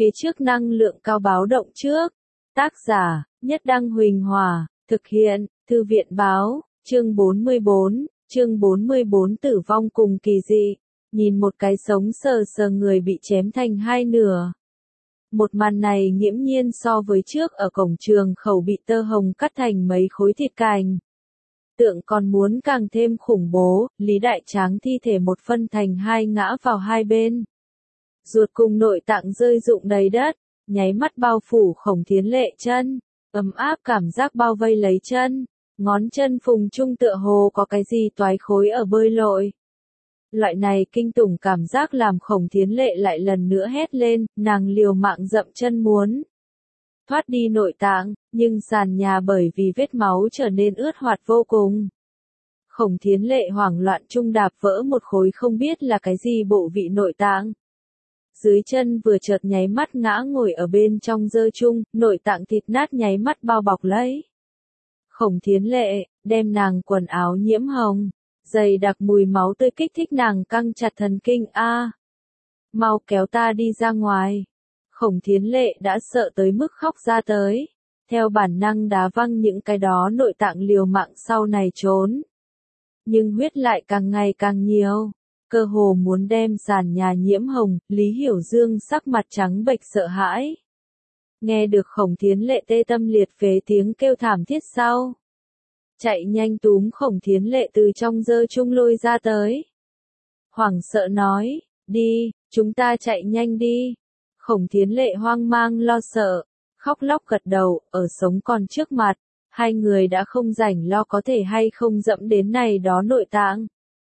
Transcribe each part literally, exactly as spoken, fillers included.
phía trước năng lượng cao báo động trước. Tác giả, Nhất Đăng Huỳnh Hòa, thực hiện, Thư viện Báo, chương bốn mươi bốn, chương bốn mươi bốn tử vong cùng kỳ dị, nhìn một cái sống sờ sờ người bị chém thành hai nửa. Một màn này nghiễm nhiên so với trước ở cổng trường khẩu bị tơ hồng cắt thành mấy khối thịt cành. Tượng còn muốn càng thêm khủng bố, Lý Đại Tráng thi thể một phân thành hai ngã vào hai bên. Ruột cùng nội tạng rơi rụng đầy đất, nháy mắt bao phủ Khổng Thiến Lệ chân, ấm áp cảm giác bao vây lấy chân, ngón chân phùng chung tựa hồ có cái gì toái khối ở bơi lội. Loại này kinh tủng cảm giác làm Khổng Thiến Lệ lại lần nữa hét lên, nàng liều mạng dậm chân muốn thoát đi nội tạng, nhưng sàn nhà bởi vì vết máu trở nên ướt hoạt vô cùng. Khổng Thiến Lệ hoảng loạn trung đạp vỡ một khối không biết là cái gì bộ vị nội tạng. Dưới chân vừa chợt nháy mắt ngã ngồi ở bên trong dơ chung, nội tạng thịt nát nháy mắt bao bọc lấy. Khổng Thiến Lệ, đem nàng quần áo nhiễm hồng, dày đặc mùi máu tươi kích thích nàng căng chặt thần kinh a. Mau kéo ta đi ra ngoài. Khổng Thiến Lệ đã sợ tới mức khóc ra tới, theo bản năng đá văng những cái đó nội tạng liều mạng sau này trốn. Nhưng huyết lại càng ngày càng nhiều, cơ hồ muốn đem sàn nhà nhiễm hồng, Lý Hiểu Dương sắc mặt trắng bệch sợ hãi. Nghe được Khổng Thiến Lệ tê tâm liệt phế tiếng kêu thảm thiết sau. Chạy nhanh túm Khổng Thiến Lệ từ trong dơ chung lôi ra tới. Hoảng sợ nói, đi, chúng ta chạy nhanh đi. Khổng Thiến Lệ hoang mang lo sợ, khóc lóc gật đầu, ở sống còn trước mặt, hai người đã không rảnh lo có thể hay không dẫm đến này đó nội tạng.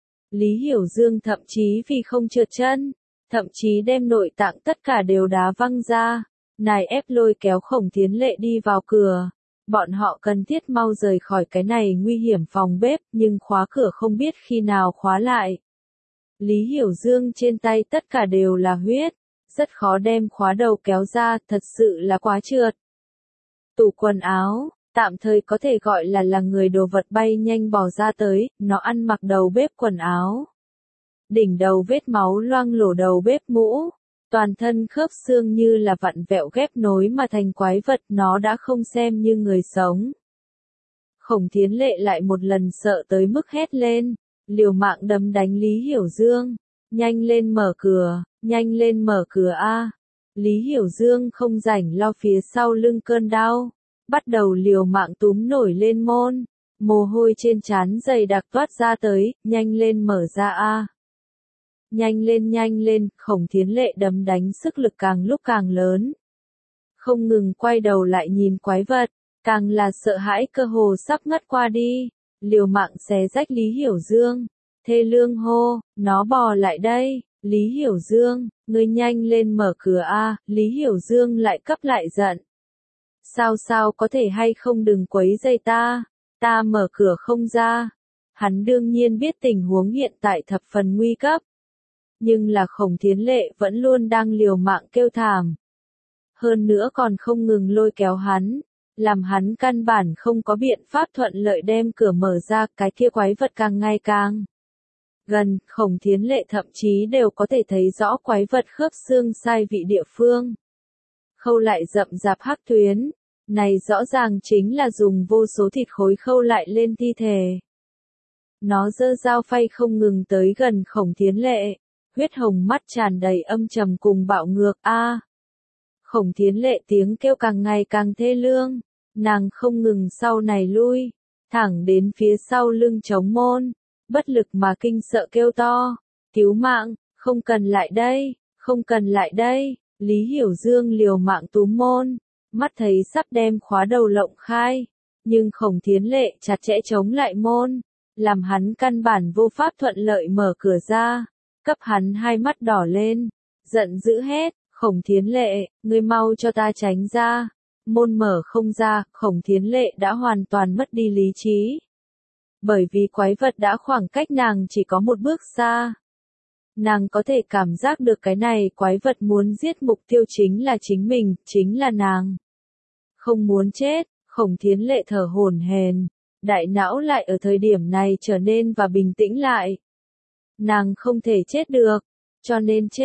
Lý Hiểu Dương thậm chí vì không trượt chân, thậm chí đem nội tạng tất cả đều đá văng ra, nài ép lôi kéo Khổng Thiến Lệ đi vào cửa. Bọn họ cần thiết mau rời khỏi cái này nguy hiểm phòng bếp, nhưng khóa cửa không biết khi nào khóa lại. Lý Hiểu Dương trên tay tất cả đều là huyết, rất khó đem khóa đầu kéo ra, thật sự là quá trượt. Tủ quần áo, tạm thời có thể gọi là là người đồ vật bay nhanh bỏ ra tới, nó ăn mặc đầu bếp quần áo. Đỉnh đầu vết máu loang lổ đầu bếp mũ, toàn thân khớp xương như là vặn vẹo ghép nối mà thành quái vật, nó đã không xem như người sống. Khổng Thiến Lệ lại một lần sợ tới mức hét lên, liều mạng đấm đánh Lý Hiểu Dương, nhanh lên mở cửa, nhanh lên mở cửa a. Lý Hiểu Dương không rảnh lo phía sau lưng cơn đau, bắt đầu liều mạng túm nổi lên môn, mồ hôi trên trán dày đặc toát ra tới, nhanh lên mở ra a. Nhanh lên nhanh lên, Khổng Thiến Lệ đấm đánh sức lực càng lúc càng lớn. Không ngừng quay đầu lại nhìn quái vật, càng là sợ hãi cơ hồ sắp ngất qua đi, liều mạng xé rách Lý Hiểu Dương. Thê lương hô, nó bò lại đây, Lý Hiểu Dương, ngươi nhanh lên mở cửa a. Lý Hiểu Dương lại cấp lại giận. Sao sao có thể hay không đừng quấy rầy ta, ta mở cửa không ra. Hắn đương nhiên biết tình huống hiện tại thập phần nguy cấp. Nhưng là Khổng Thiến Lệ vẫn luôn đang liều mạng kêu thảm. Hơn nữa còn không ngừng lôi kéo hắn, làm hắn căn bản không có biện pháp thuận lợi đem cửa mở ra, cái kia quái vật càng ngày càng gần, Khổng Thiến Lệ thậm chí đều có thể thấy rõ quái vật khớp xương sai vị địa phương. Khâu lại rậm rạp hắc tuyến, này rõ ràng chính là dùng vô số thịt khối khâu lại lên thi thể. Nó giơ dao phay không ngừng tới gần Khổng Thiến Lệ, huyết hồng mắt tràn đầy âm trầm cùng bạo ngược a. Khổng Thiến Lệ tiếng kêu càng ngày càng thê lương, nàng không ngừng sau này lui, thẳng đến phía sau lưng chống môn, bất lực mà kinh sợ kêu to, cứu mạng, không cần lại đây, không cần lại đây. Lý Hiểu Dương liều mạng túm môn, mắt thấy sắp đem khóa đầu lộng khai, nhưng Khổng Thiến Lệ chặt chẽ chống lại môn, làm hắn căn bản vô pháp thuận lợi mở cửa ra, cấp hắn hai mắt đỏ lên, giận dữ hét, Khổng Thiến Lệ, ngươi mau cho ta tránh ra. Môn mở không ra, Khổng Thiến Lệ đã hoàn toàn mất đi lý trí. Bởi vì quái vật đã khoảng cách nàng chỉ có một bước xa. Nàng có thể cảm giác được cái này quái vật muốn giết mục tiêu chính là chính mình, chính là nàng. Không muốn chết, Khổng Thiến Lệ thở hổn hển, đại não lại ở thời điểm này trở nên và bình tĩnh lại. Nàng không thể chết được, cho nên chết,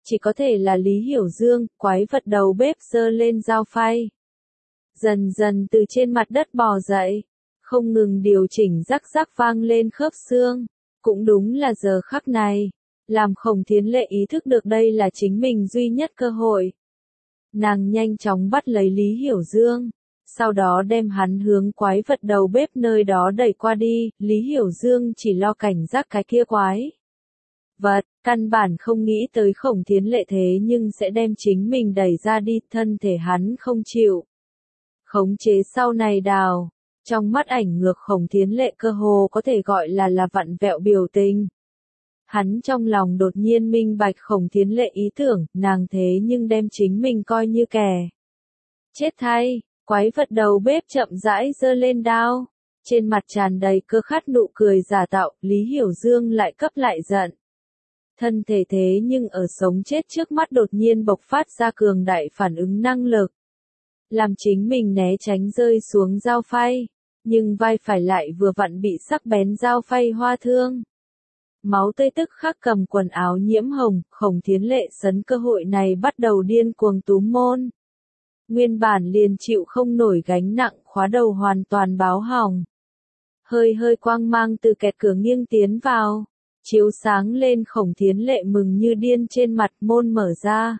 chỉ có thể là Lý Hiểu Dương, quái vật đầu bếp giơ lên dao phay. Dần dần từ trên mặt đất bò dậy, không ngừng điều chỉnh rắc rắc vang lên khớp xương. Cũng đúng là giờ khắc này, làm Khổng Thiến Lệ ý thức được đây là chính mình duy nhất cơ hội. Nàng nhanh chóng bắt lấy Lý Hiểu Dương, sau đó đem hắn hướng quái vật đầu bếp nơi đó đẩy qua đi. Lý Hiểu Dương chỉ lo cảnh giác cái kia quái vật, căn bản không nghĩ tới Khổng Thiến Lệ thế nhưng sẽ đem chính mình đẩy ra đi, thân thể hắn không chịu khống chế sau này đào. Trong mắt ảnh ngược Khổng Thiến Lệ cơ hồ có thể gọi là là vặn vẹo biểu tình. Hắn trong lòng đột nhiên minh bạch Khổng Thiến Lệ ý tưởng, nàng thế nhưng đem chính mình coi như kẻ chết thay. Quái vật đầu bếp chậm rãi giơ lên đao, trên mặt tràn đầy cơ khát nụ cười giả tạo. Lý Hiểu Dương lại cấp lại giận. Thân thể thế nhưng ở sống chết trước mắt đột nhiên bộc phát ra cường đại phản ứng năng lực, làm chính mình né tránh rơi xuống dao phay, nhưng vai phải lại vừa vặn bị sắc bén dao phay hoa thương. Máu tươi tức khắc cầm quần áo nhiễm hồng. Khổng Thiến Lệ sấn cơ hội này bắt đầu điên cuồng túm môn. Nguyên bản liền chịu không nổi gánh nặng, khóa đầu hoàn toàn báo hỏng. Hơi hơi quang mang từ kẹt cửa nghiêng tiến vào, chiếu sáng lên Khổng Thiến Lệ mừng như điên trên mặt. Môn mở ra,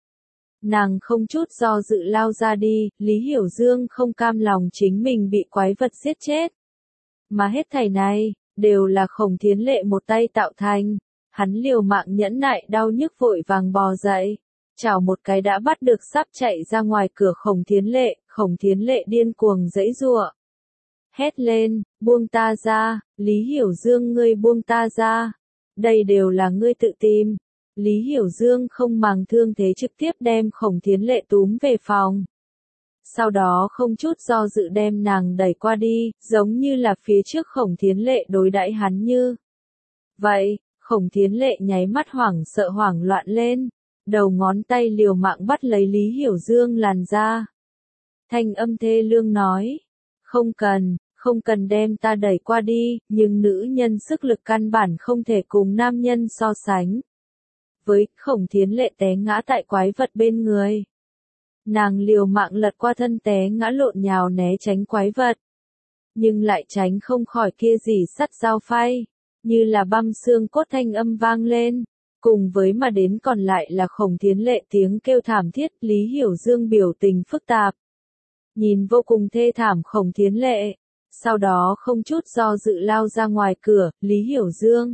nàng không chút do dự lao ra đi. Lý Hiểu Dương không cam lòng chính mình bị quái vật giết chết, mà hết thảy này đều là Khổng Thiến Lệ một tay tạo thành. Hắn liều mạng nhẫn nại đau nhức vội vàng bò dậy, chảo một cái đã bắt được sắp chạy ra ngoài cửa Khổng Thiến Lệ. Khổng Thiến Lệ điên cuồng giãy giụa, hét lên, buông ta ra, Lý Hiểu Dương ngươi buông ta ra, đây đều là ngươi tự tìm. Lý Hiểu Dương không màng thương thế trực tiếp đem Khổng Thiến Lệ túm về phòng. Sau đó không chút do dự đem nàng đẩy qua đi, giống như là phía trước Khổng Thiến Lệ đối đãi hắn như vậy. Khổng Thiến Lệ nháy mắt hoảng sợ hoảng loạn lên, đầu ngón tay liều mạng bắt lấy Lý Hiểu Dương làn da. Thanh âm thê lương nói, không cần, không cần đem ta đẩy qua đi, nhưng nữ nhân sức lực căn bản không thể cùng nam nhân so sánh. Với Khổng Thiến Lệ té ngã tại quái vật bên người. Nàng liều mạng lật qua thân té ngã lộn nhào né tránh quái vật, nhưng lại tránh không khỏi kia gì sắt dao phay, như là băm xương cốt thanh âm vang lên, cùng với mà đến còn lại là Khổng Thiến Lệ tiếng kêu thảm thiết. Lý Hiểu Dương biểu tình phức tạp, nhìn vô cùng thê thảm Khổng Thiến Lệ, sau đó không chút do dự lao ra ngoài cửa. Lý Hiểu Dương,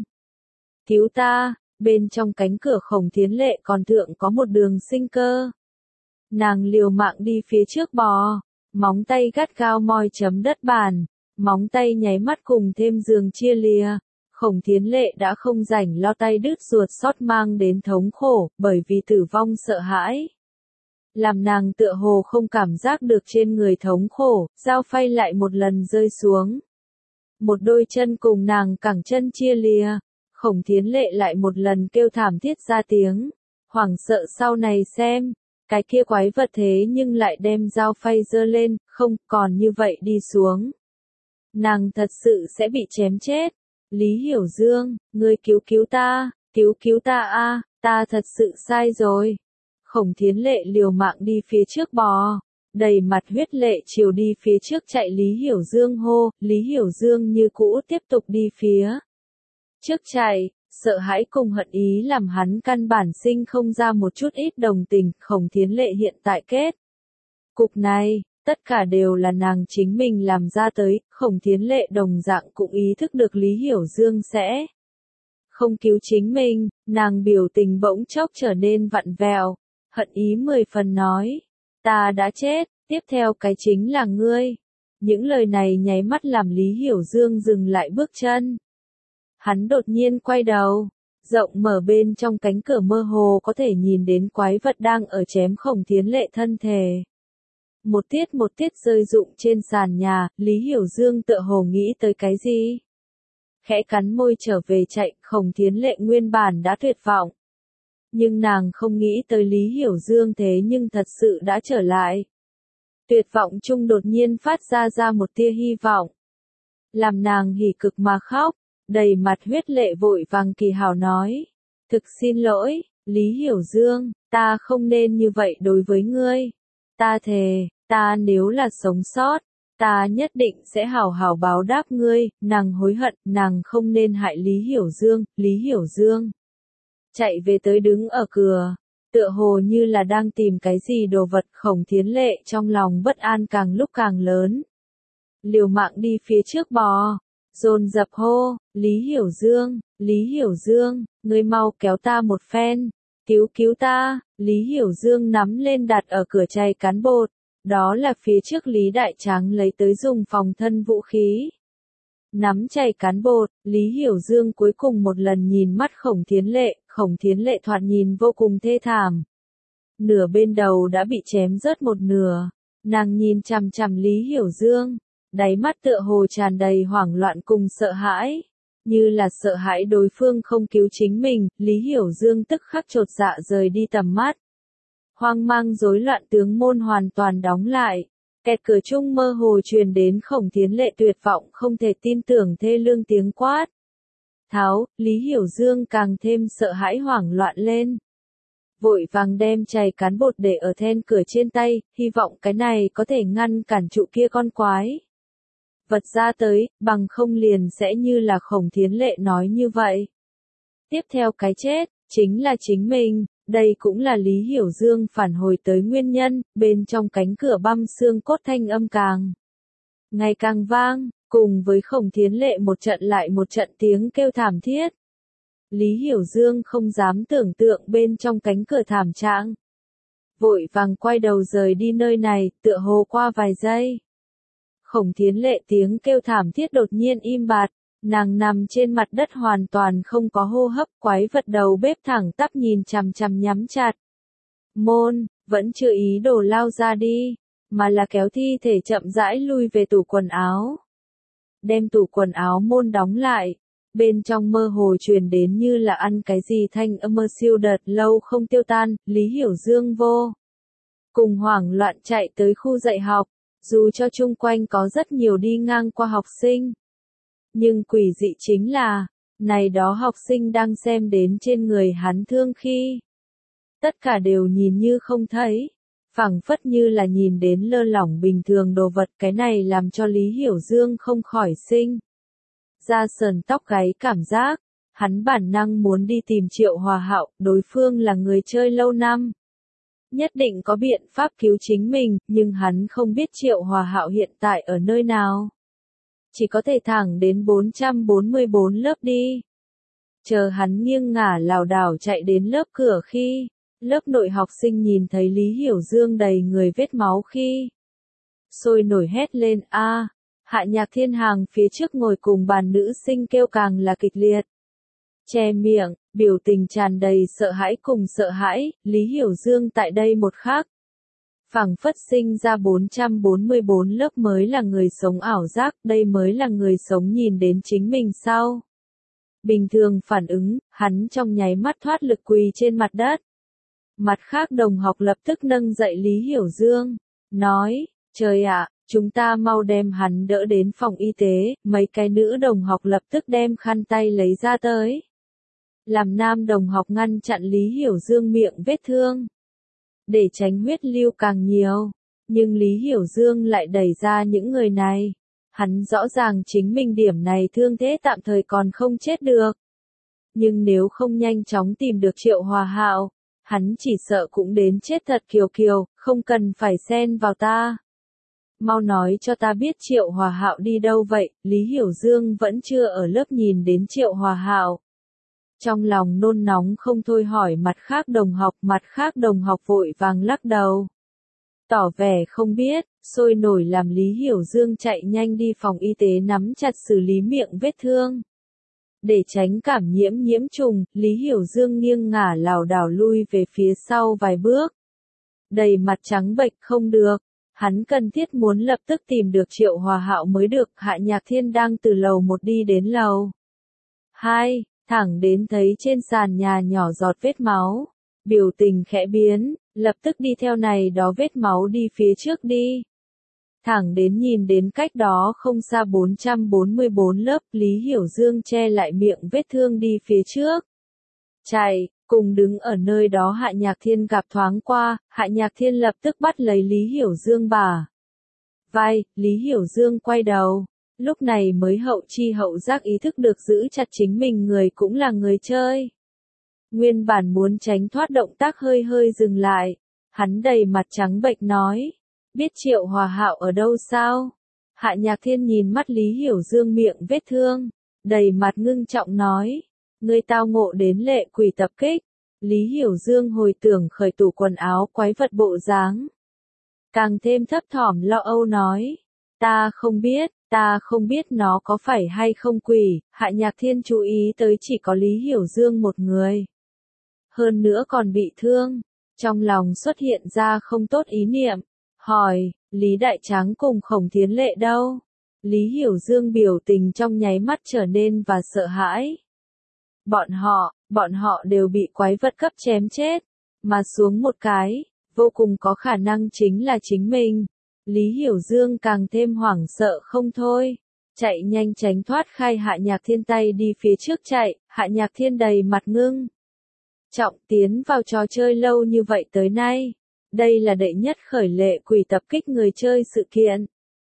cứu ta! Bên trong cánh cửa Khổng Thiến Lệ còn thượng có một đường sinh cơ. Nàng liều mạng đi phía trước bò, móng tay gắt gao moi chấm đất bàn, móng tay nháy mắt cùng thêm giường chia lìa. Khổng Thiến Lệ đã không rảnh lo tay đứt ruột xót mang đến thống khổ, bởi vì tử vong sợ hãi, làm nàng tựa hồ không cảm giác được trên người thống khổ. Dao phay lại một lần rơi xuống, một đôi chân cùng nàng cẳng chân chia lìa. Khổng Thiến Lệ lại một lần kêu thảm thiết ra tiếng, hoảng sợ sau này xem, cái kia quái vật thế nhưng lại đem dao phay giơ lên, không, còn như vậy đi xuống, nàng thật sự sẽ bị chém chết. Lý Hiểu Dương, ngươi cứu cứu ta, cứu cứu ta a, ta thật sự sai rồi. Khổng Thiến Lệ liều mạng đi phía trước bò, đầy mặt huyết lệ chiều đi phía trước chạy. Lý Hiểu Dương hô. Lý Hiểu Dương như cũ tiếp tục đi phía trước chạy, sợ hãi cùng hận ý làm hắn căn bản sinh không ra một chút ít đồng tình. Khổng Thiến Lệ hiện tại kết cục này, tất cả đều là nàng chính mình làm ra tới. Khổng Thiến Lệ đồng dạng cũng ý thức được Lý Hiểu Dương sẽ không cứu chính mình, nàng biểu tình bỗng chốc trở nên vặn vẹo, hận ý mười phần nói, ta đã chết, tiếp theo cái chính là ngươi. Những lời này nháy mắt làm Lý Hiểu Dương dừng lại bước chân. Hắn đột nhiên quay đầu, rộng mở bên trong cánh cửa mơ hồ có thể nhìn đến quái vật đang ở chém Khổng Thiến Lệ thân thể. Một tiết một tiết rơi rụng trên sàn nhà. Lý Hiểu Dương tựa hồ nghĩ tới cái gì, khẽ cắn môi trở về chạy. Khổng Thiến Lệ nguyên bản đã tuyệt vọng, nhưng nàng không nghĩ tới Lý Hiểu Dương thế nhưng thật sự đã trở lại. Tuyệt vọng chung đột nhiên phát ra ra một tia hy vọng, làm nàng hỉ cực mà khóc, đầy mặt huyết lệ vội vàng kỳ hảo nói, thực xin lỗi, Lý Hiểu Dương, ta không nên như vậy đối với ngươi. Ta thề, ta nếu là sống sót, ta nhất định sẽ hảo hảo báo đáp ngươi. Nàng hối hận, nàng không nên hại Lý Hiểu Dương. Lý Hiểu Dương chạy về tới đứng ở cửa, tựa hồ như là đang tìm cái gì đồ vật. Khổng Thiến Lệ trong lòng bất an càng lúc càng lớn. Liều mạng đi phía trước bò, dồn dập hô, Lý Hiểu Dương, Lý Hiểu Dương, ngươi mau kéo ta một phen, cứu cứu ta. Lý Hiểu Dương nắm lên đặt ở cửa chày cán bột, đó là phía trước Lý Đại Tráng lấy tới dùng phòng thân vũ khí. Nắm chày cán bột, Lý Hiểu Dương cuối cùng một lần nhìn mắt Khổng Thiến Lệ. Khổng Thiến Lệ thoạt nhìn vô cùng thê thảm. Nửa bên đầu đã bị chém rớt một nửa. Nàng nhìn chằm chằm Lý Hiểu Dương, đáy mắt tựa hồ tràn đầy hoảng loạn cùng sợ hãi. Như là sợ hãi đối phương không cứu chính mình. Lý Hiểu Dương tức khắc chột dạ rời đi tầm mắt. Hoang mang rối loạn tướng môn hoàn toàn đóng lại. Kẹt cửa chung mơ hồ truyền đến Khổng Thiến Lệ tuyệt vọng không thể tin tưởng thê lương tiếng quát. Tháo, Lý Hiểu Dương càng thêm sợ hãi hoảng loạn lên. Vội vàng đem chày cán bột để ở then cửa trên tay, hy vọng cái này có thể ngăn cản trụ kia con quái vật ra tới, bằng không liền sẽ như là Khổng Thiến Lệ nói như vậy. Tiếp theo cái chết, chính là chính mình. Đây cũng là Lý Hiểu Dương phản hồi tới nguyên nhân. Bên trong cánh cửa băm xương cốt thanh âm càng ngày càng vang, cùng với Khổng Thiến Lệ một trận lại một trận tiếng kêu thảm thiết. Lý Hiểu Dương không dám tưởng tượng bên trong cánh cửa thảm trạng. Vội vàng quay đầu rời đi nơi này, tựa hồ qua vài giây. Khổng Thiến Lệ tiếng kêu thảm thiết đột nhiên im bặt, nàng nằm trên mặt đất hoàn toàn không có hô hấp. Quái vật đầu bếp thẳng tắp nhìn chằm chằm nhắm chặt môn, vẫn chưa ý đồ lao ra đi, mà là kéo thi thể chậm rãi lui về tủ quần áo. Đem tủ quần áo môn đóng lại, bên trong mơ hồ truyền đến như là ăn cái gì thanh âm mơ siêu đợt lâu không tiêu tan. Lý Hiểu Dương vô cùng hoảng loạn chạy tới khu dạy học, dù cho chung quanh có rất nhiều đi ngang qua học sinh. Nhưng quỷ dị chính là, này đó học sinh đang xem đến trên người hắn thương khi, tất cả đều nhìn như không thấy, phảng phất như là nhìn đến lơ lỏng bình thường đồ vật. Cái này làm cho Lý Hiểu Dương không khỏi sinh ra sờn tóc gáy cảm giác. Hắn bản năng muốn đi tìm Triệu Hòa Hạo, đối phương là người chơi lâu năm, nhất định có biện pháp cứu chính mình, nhưng hắn không biết Triệu Hòa Hạo hiện tại ở nơi nào. Chỉ có thể thẳng đến bốn trăm bốn mươi bốn lớp đi. Chờ hắn nghiêng ngả lảo đảo chạy đến lớp cửa khi, lớp nội học sinh nhìn thấy Lý Hiểu Dương đầy người vết máu khi, sôi nổi hét lên a. Hạ Nhạc Thiên Hàng phía trước ngồi cùng bàn nữ sinh kêu càng là kịch liệt. Che miệng, biểu tình tràn đầy sợ hãi cùng sợ hãi. Lý Hiểu Dương tại đây một khắc, phảng phất sinh ra bốn trăm bốn mươi bốn lớp mới là người sống ảo giác. Đây mới là người sống nhìn đến chính mình sau bình thường phản ứng. Hắn trong nháy mắt thoát lực quỳ trên mặt đất. Mặt khác đồng học lập tức nâng dậy Lý Hiểu Dương, nói, trời ạ, chúng ta mau đem hắn đỡ đến phòng y tế. Mấy cái nữ đồng học lập tức đem khăn tay lấy ra tới, làm nam đồng học ngăn chặn Lý Hiểu Dương miệng vết thương, để tránh huyết lưu càng nhiều. Nhưng Lý Hiểu Dương lại đẩy ra những người này. Hắn rõ ràng chính mình điểm này thương thế tạm thời còn không chết được. Nhưng nếu không nhanh chóng tìm được Triệu Hòa Hạo, hắn chỉ sợ cũng đến chết thật. Kiều Kiều, không cần phải xen vào ta. Mau nói cho ta biết Triệu Hòa Hạo đi đâu vậy. Lý Hiểu Dương vẫn chưa ở lớp nhìn đến Triệu Hòa Hạo. Trong lòng nôn nóng không thôi hỏi mặt khác đồng học. Mặt khác đồng học vội vàng lắc đầu, tỏ vẻ không biết, sôi nổi làm Lý Hiểu Dương chạy nhanh đi phòng y tế nắm chặt xử lý miệng vết thương. Để tránh cảm nhiễm nhiễm trùng, Lý Hiểu Dương nghiêng ngả lảo đảo lui về phía sau vài bước. Đầy mặt trắng bệch không được, hắn cần thiết muốn lập tức tìm được Triệu Hòa Hạo mới được. Hạ Nhạc Thiên đang từ lầu một đi đến lầu hai, thẳng đến thấy trên sàn nhà nhỏ giọt vết máu. Biểu tình khẽ biến, lập tức đi theo này đó vết máu đi phía trước đi. Thẳng đến nhìn đến cách đó không xa bốn trăm bốn mươi bốn lớp. Lý Hiểu Dương che lại miệng vết thương đi phía trước. Chạy, Cùng đứng ở nơi đó Hạ Nhạc Thiên gặp thoáng qua, Hạ Nhạc Thiên lập tức bắt lấy Lý Hiểu Dương bả vai, Lý Hiểu Dương quay đầu. Lúc này mới hậu chi hậu giác ý thức được giữ chặt chính mình người cũng là người chơi. Nguyên bản muốn tránh thoát động tác hơi hơi dừng lại. Hắn đầy mặt trắng bệch nói. Biết Triệu Hòa Hạo ở đâu sao? Hạ Nhạc Thiên nhìn mắt Lý Hiểu Dương miệng vết thương. Đầy mặt ngưng trọng nói. Ngươi tao ngộ đến lệ quỷ tập kích. Lý Hiểu Dương hồi tưởng khởi tủ quần áo quái vật bộ dáng. Càng thêm thấp thỏm lo âu nói. Ta không biết, ta không biết nó có phải hay không quỷ. Hạ Nhạc Thiên chú ý tới chỉ có Lý Hiểu Dương một người. Hơn nữa còn bị thương. Trong lòng xuất hiện ra không tốt ý niệm. Hỏi, Lý Đại Tráng cùng Khổng Thiến Lệ đâu? Lý Hiểu Dương biểu tình trong nháy mắt trở nên và sợ hãi. Bọn họ, bọn họ đều bị quái vật cấp chém chết. Mà xuống một cái, vô cùng có khả năng chính là chính mình. Lý Hiểu Dương càng thêm hoảng sợ không thôi. Chạy nhanh tránh thoát khai Hạ Nhạc Thiên tay đi phía trước chạy, Hạ Nhạc Thiên đầy mặt ngưng. Trọng tiến vào trò chơi lâu như vậy tới nay. Đây là đệ nhất khởi lệ quỷ tập kích người chơi sự kiện.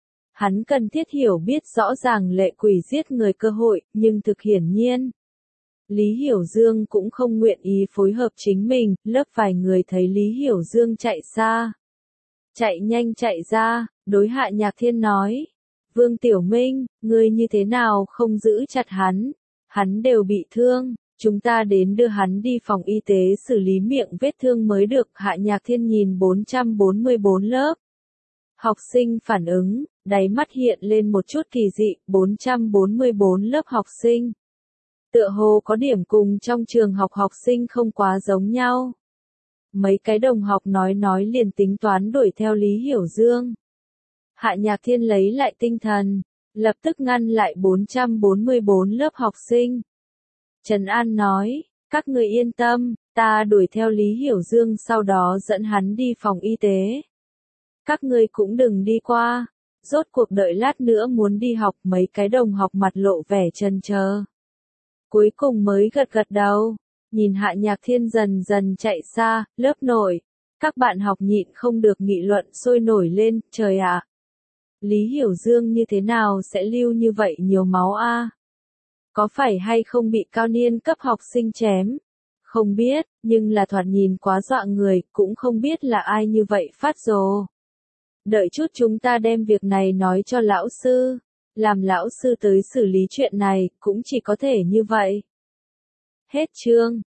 Hắn cần thiết hiểu biết rõ ràng lệ quỷ giết người cơ hội, nhưng thực hiển nhiên. Lý Hiểu Dương cũng không nguyện ý phối hợp chính mình, lớp vài người thấy Lý Hiểu Dương chạy xa. Chạy nhanh chạy ra, đối Hạ Nhạc Thiên nói. Vương Tiểu Minh, ngươi như thế nào không giữ chặt hắn? Hắn đều bị thương, chúng ta đến đưa hắn đi phòng y tế xử lý miệng vết thương mới được. Hạ Nhạc Thiên nhìn bốn trăm bốn mươi bốn lớp. Học sinh phản ứng, đáy mắt hiện lên một chút kỳ dị, bốn trăm bốn mươi bốn lớp học sinh. Tựa hồ có điểm cùng trong trường học học sinh không quá giống nhau. Mấy cái đồng học nói nói liền tính toán đuổi theo Lý Hiểu Dương. Hạ Nhạc Thiên lấy lại tinh thần, lập tức ngăn lại bốn trăm bốn mươi bốn lớp học sinh. Trần An nói, các người yên tâm, ta đuổi theo Lý Hiểu Dương sau đó dẫn hắn đi phòng y tế. Các ngươi cũng đừng đi qua, rốt cuộc đợi lát nữa muốn đi học. Mấy cái đồng học mặt lộ vẻ chần chờ. Cuối cùng mới gật gật đầu, nhìn Hạ Nhạc Thiên dần dần chạy xa, lớp nổi. Các bạn học nhịn không được nghị luận sôi nổi lên, trời ạ. Lý Hiểu Dương như thế nào sẽ lưu như vậy nhiều máu a? Có phải hay không bị cao niên cấp học sinh chém? Không biết, nhưng là thoạt nhìn quá dọa người, cũng không biết là ai như vậy phát rồ. Đợi chút chúng ta đem việc này nói cho lão sư. Làm lão sư tới xử lý chuyện này, cũng chỉ có thể như vậy. Hết chương.